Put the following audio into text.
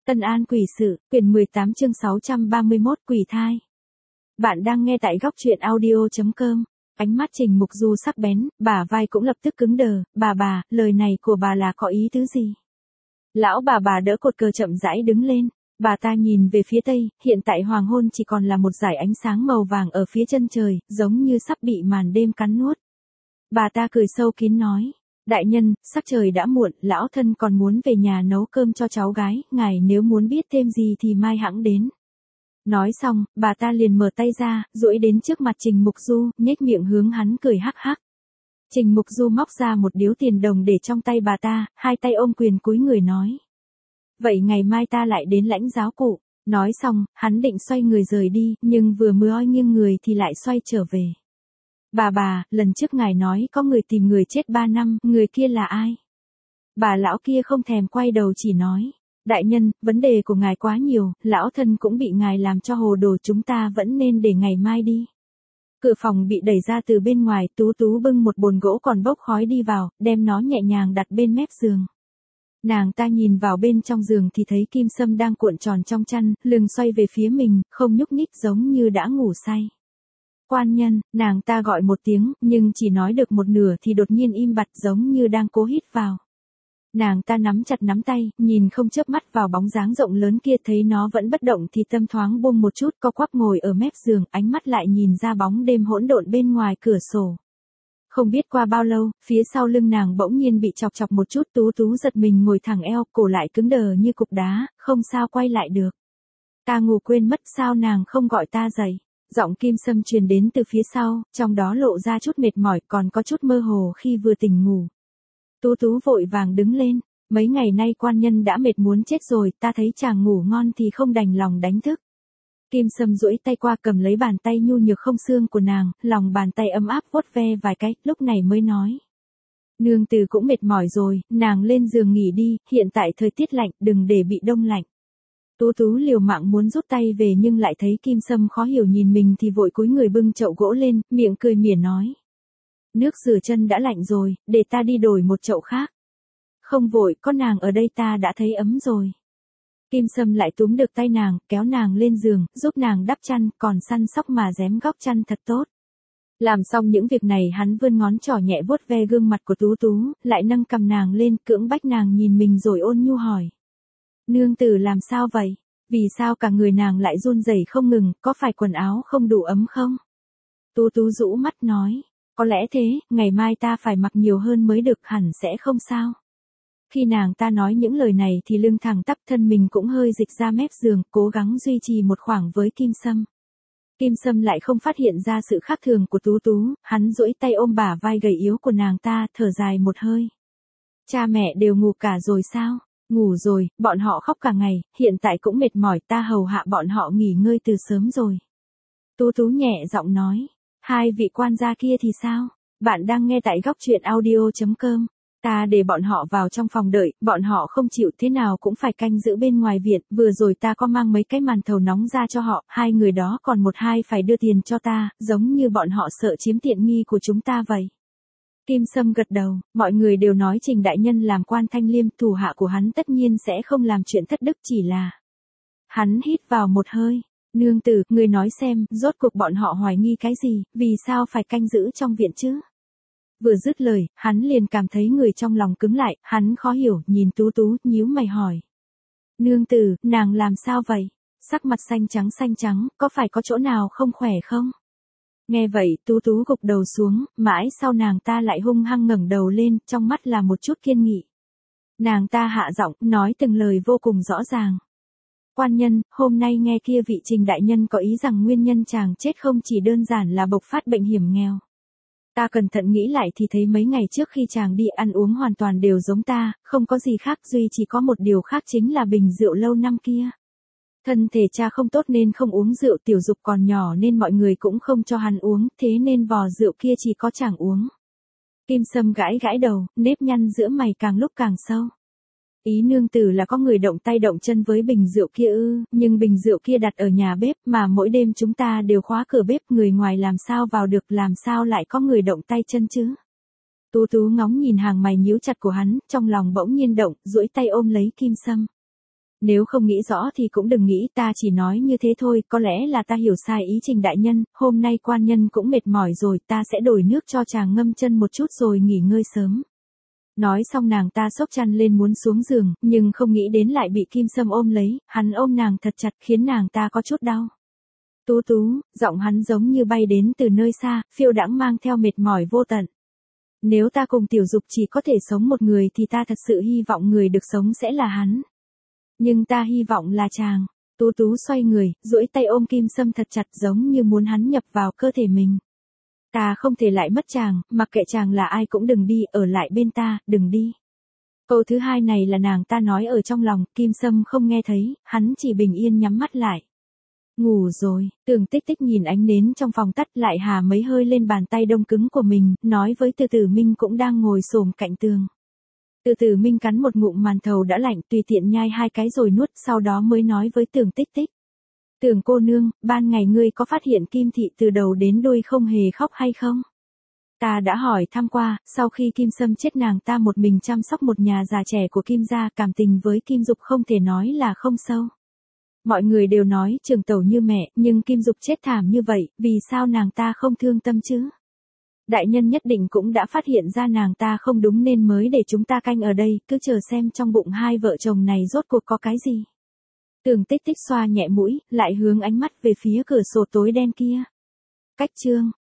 Tân An quỷ sự, quyển 18 chương 631 quỷ thai. Bạn đang nghe tại góc truyện audio.com. Ánh mắt Trình Mục Du sắc bén, bả vai cũng lập tức cứng đờ. Bà, lời này của bà là có ý tứ gì? Lão bà đỡ cột cờ chậm rãi đứng lên. Bà ta nhìn về phía tây, hiện tại hoàng hôn chỉ còn là một dải ánh sáng màu vàng ở phía chân trời, giống như sắp bị màn đêm cắn nuốt. Bà ta cười sâu kín nói. Đại nhân, sắc trời đã muộn, lão thân còn muốn về nhà nấu cơm cho cháu gái, ngài nếu muốn biết thêm gì thì mai hẵng đến. Nói xong, bà ta liền mở tay ra, duỗi đến trước mặt Trình Mục Du, nhếch miệng hướng hắn cười hắc hắc. Trình Mục Du móc ra một điếu tiền đồng để trong tay bà ta, hai tay ôm quyền cúi người nói. Vậy ngày mai ta lại đến lãnh giáo cụ. Nói xong, hắn định xoay người rời đi, nhưng vừa mới nghiêng người thì lại xoay trở về. Bà, lần trước ngài nói có người tìm người chết 3 năm, người kia là ai? Bà lão kia không thèm quay đầu chỉ nói. Đại nhân, vấn đề của ngài quá nhiều, lão thân cũng bị ngài làm cho hồ đồ, chúng ta vẫn nên để ngày mai đi. Cửa phòng bị đẩy ra từ bên ngoài, Tú bưng một bồn gỗ còn bốc khói đi vào, đem nó nhẹ nhàng đặt bên mép giường. Nàng ta nhìn vào bên trong giường thì thấy Kim Sâm đang cuộn tròn trong chăn, lưng xoay về phía mình, không nhúc nhích giống như đã ngủ say. Quan nhân, nàng ta gọi một tiếng, nhưng chỉ nói được một nửa thì đột nhiên im bặt giống như đang cố hít vào. Nàng ta nắm chặt nắm tay, nhìn không chớp mắt vào bóng dáng rộng lớn kia, thấy nó vẫn bất động thì tâm thoáng buông một chút, co quắp ngồi ở mép giường, ánh mắt lại nhìn ra bóng đêm hỗn độn bên ngoài cửa sổ. Không biết qua bao lâu, phía sau lưng nàng bỗng nhiên bị chọc chọc một chút, Tú giật mình ngồi thẳng eo, cổ lại cứng đờ như cục đá, không sao quay lại được. Ta ngủ quên mất, sao nàng không gọi ta dậy? Giọng Kim Sâm truyền đến từ phía sau, trong đó lộ ra chút mệt mỏi, còn có chút mơ hồ khi vừa tỉnh ngủ. Tú vội vàng đứng lên, mấy ngày nay quan nhân đã mệt muốn chết rồi, ta thấy chàng ngủ ngon thì không đành lòng đánh thức. Kim Sâm duỗi tay qua cầm lấy bàn tay nhu nhược không xương của nàng, lòng bàn tay ấm áp vuốt ve vài cái, lúc này mới nói. Nương tử cũng mệt mỏi rồi, nàng lên giường nghỉ đi, hiện tại thời tiết lạnh, đừng để bị đông lạnh. Tú liều mạng muốn rút tay về nhưng lại thấy Kim Sâm khó hiểu nhìn mình thì vội cúi người bưng chậu gỗ lên, miệng cười mỉa nói. Nước rửa chân đã lạnh rồi, để ta đi đổi một chậu khác. Không vội, có nàng ở đây ta đã thấy ấm rồi. Kim Sâm lại túm được tay nàng, kéo nàng lên giường, giúp nàng đắp chăn, còn săn sóc mà rém góc chăn thật tốt. Làm xong những việc này hắn vươn ngón trỏ nhẹ vuốt ve gương mặt của Tú, lại nâng cầm nàng lên, cưỡng bách nàng nhìn mình rồi ôn nhu hỏi. Nương tử làm sao vậy? Vì sao cả người nàng lại run rẩy không ngừng, có phải quần áo không đủ ấm không? Tú rũ mắt nói, có lẽ thế, ngày mai ta phải mặc nhiều hơn mới được, hẳn sẽ không sao. Khi nàng ta nói những lời này thì lưng thẳng tắp, thân mình cũng hơi dịch ra mép giường, cố gắng duy trì một khoảng với Kim Sâm. Kim Sâm lại không phát hiện ra sự khác thường của Tú, hắn duỗi tay ôm bả vai gầy yếu của nàng ta, thở dài một hơi. Cha mẹ đều ngủ cả rồi sao? Ngủ rồi, bọn họ khóc cả ngày, hiện tại cũng mệt mỏi, ta hầu hạ bọn họ nghỉ ngơi từ sớm rồi. Tú nhẹ giọng nói, hai vị quan gia kia thì sao? Bạn đang nghe tại góc truyện audio.com. Ta để bọn họ vào trong phòng đợi, bọn họ không chịu, thế nào cũng phải canh giữ bên ngoài viện, vừa rồi ta có mang mấy cái màn thầu nóng ra cho họ, hai người đó còn một hai phải đưa tiền cho ta, giống như bọn họ sợ chiếm tiện nghi của chúng ta vậy. Kim Sâm gật đầu, mọi người đều nói Trình đại nhân làm quan thanh liêm, thủ hạ của hắn tất nhiên sẽ không làm chuyện thất đức, chỉ là. Hắn hít vào một hơi, nương tử, người nói xem, rốt cuộc bọn họ hoài nghi cái gì, vì sao phải canh giữ trong viện chứ? Vừa dứt lời, hắn liền cảm thấy người trong lòng cứng lại, hắn khó hiểu, nhìn Tú, nhíu mày hỏi. Nương tử, nàng làm sao vậy? Sắc mặt xanh trắng, có phải có chỗ nào không khỏe không? Nghe vậy, Tú gục đầu xuống, mãi sau nàng ta lại hung hăng ngẩng đầu lên, trong mắt là một chút kiên nghị. Nàng ta hạ giọng, nói từng lời vô cùng rõ ràng. Quan nhân, hôm nay nghe kia vị Trình đại nhân có ý rằng nguyên nhân chàng chết không chỉ đơn giản là bộc phát bệnh hiểm nghèo. Ta cẩn thận nghĩ lại thì thấy mấy ngày trước khi chàng đi ăn uống hoàn toàn đều giống ta, không có gì khác, duy chỉ có một điều khác chính là bình rượu lâu năm kia. Thân thể cha không tốt nên không uống rượu, Tiểu Dục còn nhỏ nên mọi người cũng không cho hắn uống, thế nên vò rượu kia chỉ có chàng uống. Kim Sâm gãi đầu, nếp nhăn giữa mày càng lúc càng sâu. Ý nương tử là có người động tay động chân với bình rượu kia ư? Nhưng bình rượu kia đặt ở nhà bếp mà mỗi đêm chúng ta đều khóa cửa bếp, người ngoài làm sao vào được, làm sao lại có người động tay chân chứ? Tú ngóng nhìn hàng mày nhíu chặt của hắn, trong lòng bỗng nhiên động, duỗi tay ôm lấy Kim Sâm. Nếu không nghĩ rõ thì cũng đừng nghĩ, ta chỉ nói như thế thôi, có lẽ là ta hiểu sai ý Trình đại nhân, hôm nay quan nhân cũng mệt mỏi rồi, ta sẽ đổi nước cho chàng ngâm chân một chút rồi nghỉ ngơi sớm. Nói xong nàng ta xốc chăn lên muốn xuống giường, nhưng không nghĩ đến lại bị Kim Sâm ôm lấy, hắn ôm nàng thật chặt khiến nàng ta có chút đau. Tú Tú, giọng hắn giống như bay đến từ nơi xa, phiêu đãng mang theo mệt mỏi vô tận. Nếu ta cùng Tiểu Dục chỉ có thể sống một người thì ta thật sự hy vọng người được sống sẽ là hắn. Nhưng ta hy vọng là chàng. Tú Tú xoay người, duỗi tay ôm Kim Sâm thật chặt giống như muốn hắn nhập vào cơ thể mình. Ta không thể lại mất chàng, mặc kệ chàng là ai cũng đừng đi, ở lại bên ta, đừng đi. Câu thứ hai này là nàng ta nói ở trong lòng, Kim Sâm không nghe thấy, hắn chỉ bình yên nhắm mắt lại. Ngủ rồi, Tưởng Tích Tích nhìn ánh nến trong phòng tắt lại hà mấy hơi lên bàn tay đông cứng của mình, nói với Từ Tử Minh cũng đang ngồi xổm cạnh tường. Từ Tử Minh cắn một ngụm màn thầu đã lạnh, tùy tiện nhai 2 cái rồi nuốt, sau đó mới nói với Tưởng Tích Tích. Tưởng cô nương, ban ngày ngươi có phát hiện Kim Thị từ đầu đến đuôi không hề khóc hay không? Ta đã hỏi thăm qua, sau khi Kim Sâm chết nàng ta một mình chăm sóc một nhà già trẻ của Kim gia, cảm tình với Kim Dục không thể nói là không sâu. Mọi người đều nói Trường Tẩu như mẹ, nhưng Kim Dục chết thảm như vậy, vì sao nàng ta không thương tâm chứ? Đại nhân nhất định cũng đã phát hiện ra nàng ta không đúng nên mới để chúng ta canh ở đây, cứ chờ xem trong bụng hai vợ chồng này rốt cuộc có cái gì. Tưởng Tích Tích xoa nhẹ mũi, lại hướng ánh mắt về phía cửa sổ tối đen kia. Cách chương